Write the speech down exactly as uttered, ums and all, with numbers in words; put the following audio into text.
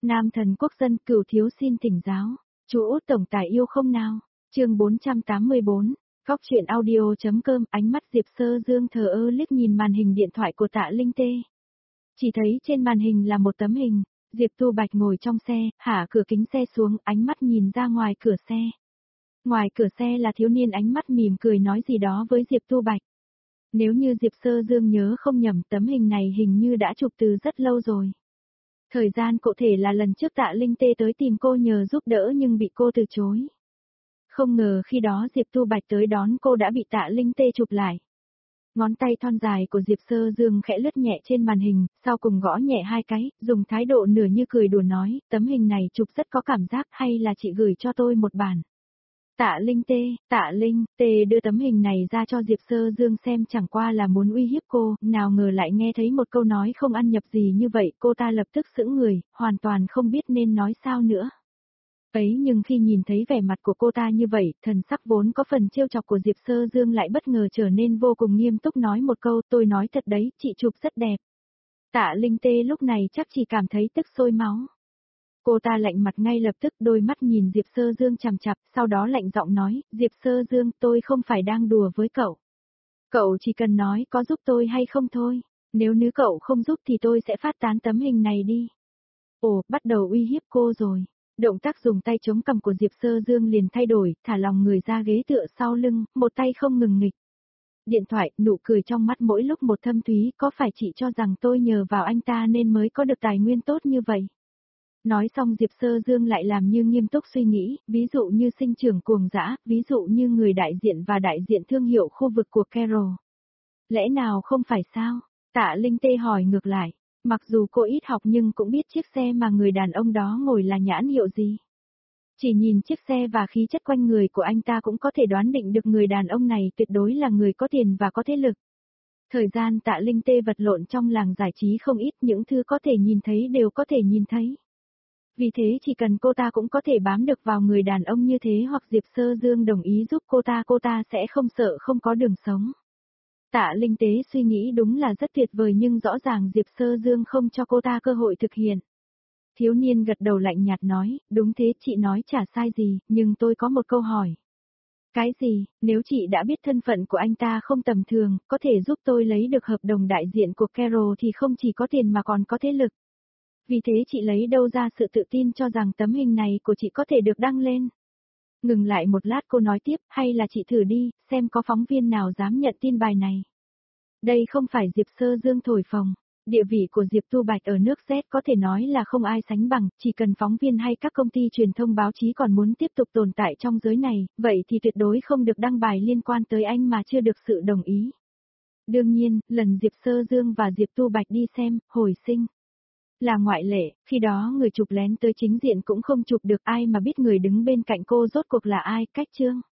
Nam thần quốc dân Cửu thiếu xin thỉnh giáo. Chú Út tổng tài yêu không nào? Chương bốn trăm tám mươi tư, Góc truyện audio.com. Ánh mắt Diệp Sơ Dương thờ ơ liếc nhìn màn hình điện thoại của Tạ Linh Tê. Chỉ thấy trên màn hình là một tấm hình, Diệp Tu Bạch ngồi trong xe, hạ cửa kính xe xuống, ánh mắt nhìn ra ngoài cửa xe. Ngoài cửa xe là thiếu niên ánh mắt mỉm cười nói gì đó với Diệp Tu Bạch. Nếu như Diệp Sơ Dương nhớ không nhầm, tấm hình này hình như đã chụp từ rất lâu rồi. Thời gian cụ thể là lần trước Tạ Linh Tê tới tìm cô nhờ giúp đỡ nhưng bị cô từ chối. Không ngờ khi đó Diệp Tu Bạch tới đón cô đã bị Tạ Linh Tê chụp lại. Ngón tay thon dài của Diệp Sơ Dương khẽ lướt nhẹ trên màn hình, sau cùng gõ nhẹ hai cái, dùng thái độ nửa như cười đùa nói, tấm hình này chụp rất có cảm giác, hay là chị gửi cho tôi một bản. Tạ Linh Tê, Tạ Linh Tê đưa tấm hình này ra cho Diệp Sơ Dương xem, chẳng qua là muốn uy hiếp cô, nào ngờ lại nghe thấy một câu nói không ăn nhập gì như vậy, cô ta lập tức sững người, hoàn toàn không biết nên nói sao nữa. Ấy nhưng khi nhìn thấy vẻ mặt của cô ta như vậy, thần sắc vốn có phần trêu chọc của Diệp Sơ Dương lại bất ngờ trở nên vô cùng nghiêm túc nói một câu, tôi nói thật đấy, chị chụp rất đẹp. Tạ Linh Tê lúc này chắc chỉ cảm thấy tức sôi máu. Cô ta lạnh mặt ngay lập tức, đôi mắt nhìn Diệp Sơ Dương chằm chằm, sau đó lạnh giọng nói, Diệp Sơ Dương, tôi không phải đang đùa với cậu. Cậu chỉ cần nói có giúp tôi hay không thôi, nếu nếu cậu không giúp thì tôi sẽ phát tán tấm hình này đi. Ồ, bắt đầu uy hiếp cô rồi. Động tác dùng tay chống cằm của Diệp Sơ Dương liền thay đổi, thả lòng người ra ghế tựa sau lưng, một tay không ngừng nghịch. Điện thoại, nụ cười trong mắt mỗi lúc một thâm thúy, có phải chị cho rằng tôi nhờ vào anh ta nên mới có được tài nguyên tốt như vậy? Nói xong Diệp Sơ Dương lại làm như nghiêm túc suy nghĩ, ví dụ như sinh trưởng cuồng dã, ví dụ như người đại diện và đại diện thương hiệu khu vực của Carol. Lẽ nào không phải sao? Tạ Linh Tê hỏi ngược lại. Mặc dù cô ít học nhưng cũng biết chiếc xe mà người đàn ông đó ngồi là nhãn hiệu gì. Chỉ nhìn chiếc xe và khí chất quanh người của anh ta cũng có thể đoán định được người đàn ông này tuyệt đối là người có tiền và có thế lực. Thời gian Tạ Linh Tê vật lộn trong làng giải trí không ít, những thứ có thể nhìn thấy đều có thể nhìn thấy. Vì thế chỉ cần cô ta cũng có thể bám được vào người đàn ông như thế, hoặc Diệp Sơ Dương đồng ý giúp cô ta, cô ta sẽ không sợ không có đường sống. Tạ Linh Tế suy nghĩ đúng là rất tuyệt vời nhưng rõ ràng Diệp Sơ Dương không cho cô ta cơ hội thực hiện. Thiếu niên gật đầu lạnh nhạt nói, đúng thế, chị nói chả sai gì, nhưng tôi có một câu hỏi. Cái gì? Nếu chị đã biết thân phận của anh ta không tầm thường, có thể giúp tôi lấy được hợp đồng đại diện của Carol thì không chỉ có tiền mà còn có thế lực. Vì thế chị lấy đâu ra sự tự tin cho rằng tấm hình này của chị có thể được đăng lên? Ngừng lại một lát cô nói tiếp, hay là chị thử đi, xem có phóng viên nào dám nhận tin bài này. Đây không phải Diệp Sơ Dương thổi phồng, địa vị của Diệp Tu Bạch ở nước Z có thể nói là không ai sánh bằng, chỉ cần phóng viên hay các công ty truyền thông báo chí còn muốn tiếp tục tồn tại trong giới này, vậy thì tuyệt đối không được đăng bài liên quan tới anh mà chưa được sự đồng ý. Đương nhiên, lần Diệp Sơ Dương và Diệp Tu Bạch đi xem, hồi sinh là ngoại lệ, khi đó người chụp lén tới chính diện cũng không chụp được, ai mà biết người đứng bên cạnh cô rốt cuộc là ai, cách chương.